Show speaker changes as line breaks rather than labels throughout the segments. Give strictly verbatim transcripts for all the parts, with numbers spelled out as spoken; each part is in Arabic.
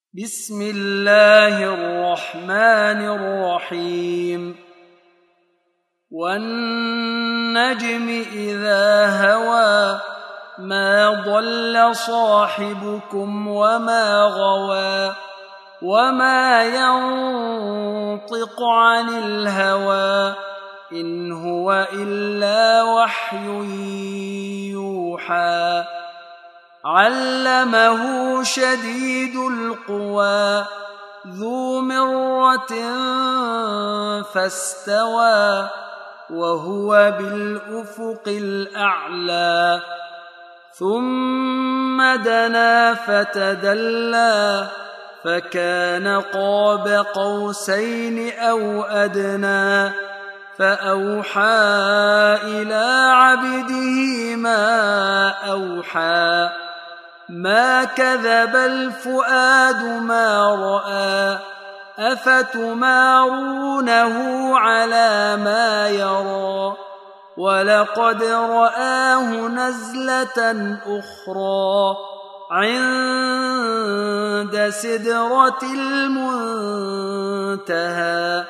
بسم الله الرحمن الرحيم والنجم إذا هوى ما ضل صاحبكم وما غوى وما ينطق عن الهوى إن هو إلا وحي يوحى علمه شديد القوى ذو مرة فاستوى وهو بالأفق الأعلى ثم دنا فتدلى فكان قاب قوسين أو أدنى فأوحى إلى عبده ما أوحى ما كذب الفؤاد ما رأى أفتمارونه على ما يرى ولقد رآه نزلة أخرى عند سدرة المنتهى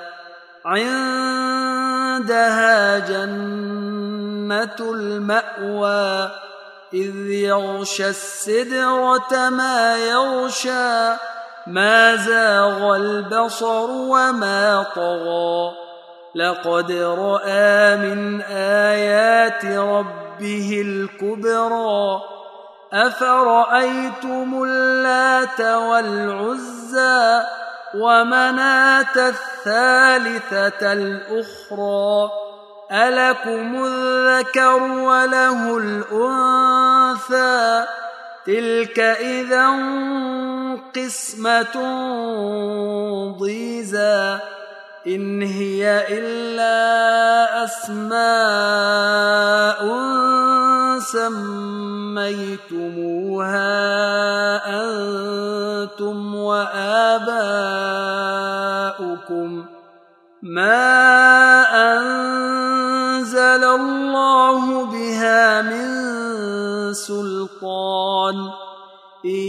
عندها جنة المأوى إذ يغشى السدرة ما يغشى ما زاغ البصر وما طغى لقد رأى من آيات ربه الكبرى أفرأيتم اللات والعزى ومناة الثالثة الأخرى ألكم الذكر وله الأنثى تلك إذا قسمة ضيزى إن هي إلا أسماء سميتموها أنتم وآباؤكم ما أنزل الله بها من سلطان إن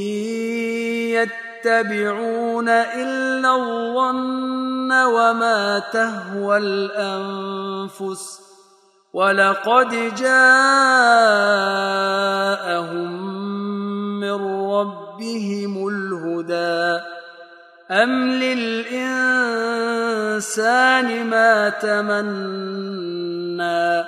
يتبعون إلا الظن وما تهوى الأنفس ولقد جاءهم من ربهم الهدى أم للإنسان ما تمنى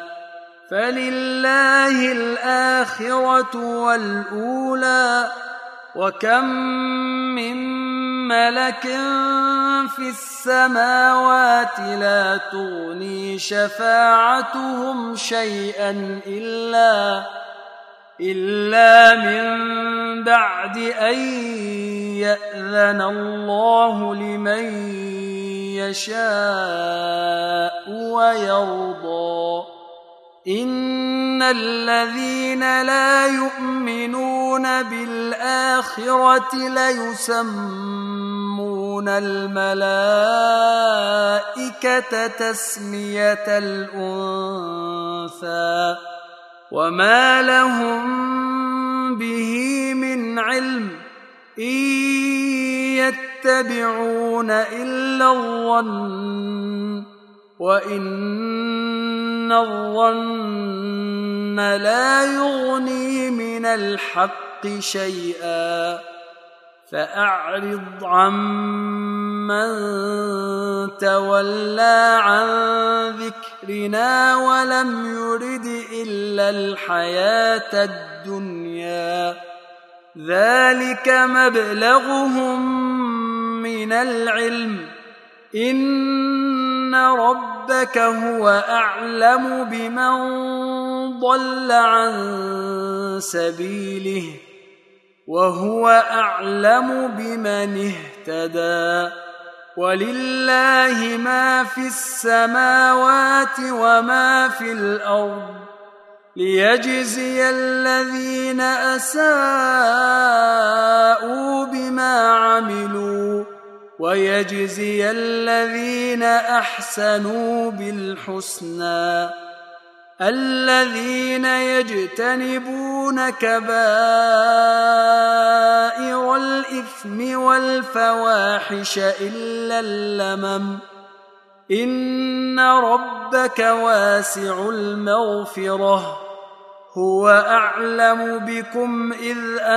فلله الآخرة والأولى وكم من ملك في السماوات لا تغني شفاعتهم شيئا إلا إلا من بعد أن يأذن الله لمن يشاء ويرضى إن الذين لا يؤمنون بالآخرة ليسمون الملائكة تسمية الأنثى وما لهم به من علم إن يتبعون إلا الظن وإن الظن لا يغني من الحق شيئا فأعرض عمن تولى عن ذكرنا ولم يرد إلا الحياة الدنيا ذلك مبلغهم من العلم إن ربك هو أعلم بمن ضل عن سبيله وهو أعلم بمن اهتدى ولله ما في السماوات وما في الأرض ليجزي الذين أساءوا بما عملوا ويجزي الذين أحسنوا بالحسنى الذين يجتنبون كبائر الإثم والفواحش إلا اللمم إن ربك واسع المغفرة هو أعلم بكم إذ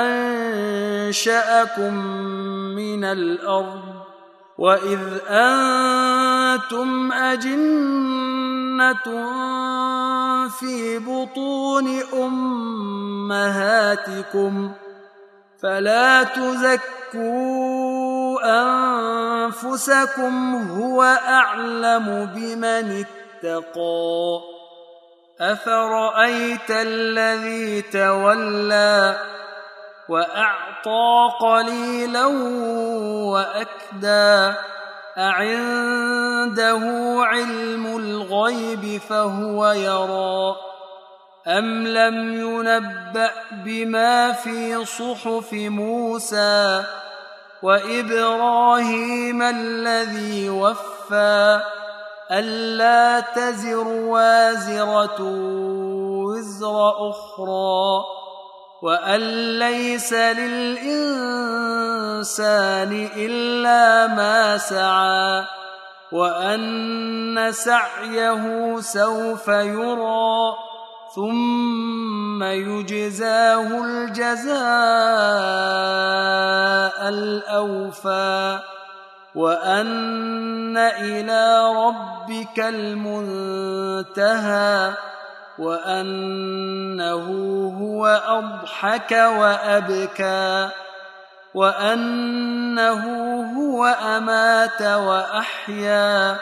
أنشأكم من الأرض وإذ أنتم أجنة في بطون أمهاتكم فلا تزكوا أنفسكم هو أعلم بمن اتقى أفرأيت الذي تولى وأعطى قليلا وأكدى أعنده علم الغيب فهو يرى أم لم ينبأ بما في صحف موسى وإبراهيم الذي وفى ألا تزر وازرة وزر أخرى وأن ليس للإنسان إلا ما سعى وأن سعيه سوف يرى ثم يجزاه الجزاء الأوفى وأن إلى ربك المنتهى وأنه هو أضحك وأبكى وأنه هو أمات وأحيا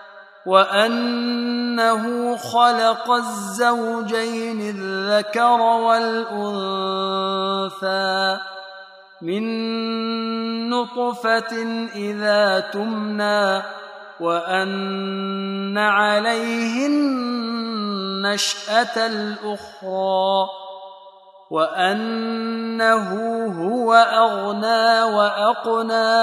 وأنه خلق الزوجين الذكر والأنثى من نطفة إذا تمنى وأن عليه النشأة الأخرى وأنه هو أغنى وأقنى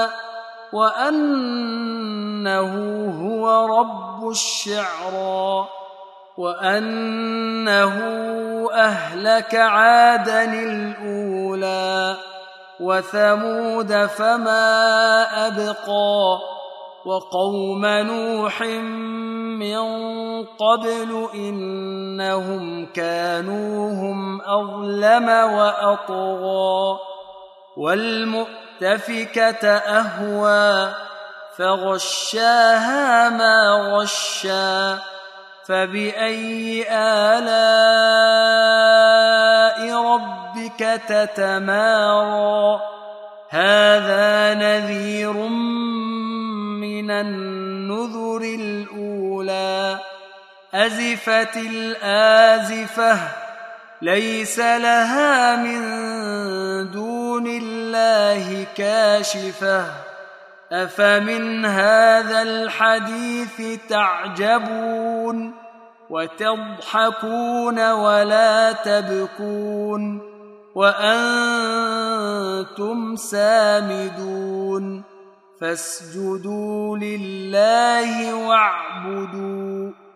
وأنه هو رب الشعرى وأنه أهلك عادا الأولى وثمود فما أبقى وقوم نوح من قبل إنهم كانوا هم أظلم وأطغى والمؤتفكة أهوى فغشاها ما غشى فبأي آلاء ربك تتمارى هذا نذير من النذر الأولى أزفت الآزفة ليس لها من دون الله كاشفة أفمن هذا الحديث تعجبون وتضحكون ولا تبكون وأنتم سامدون فاسجدوا لله واعبدوا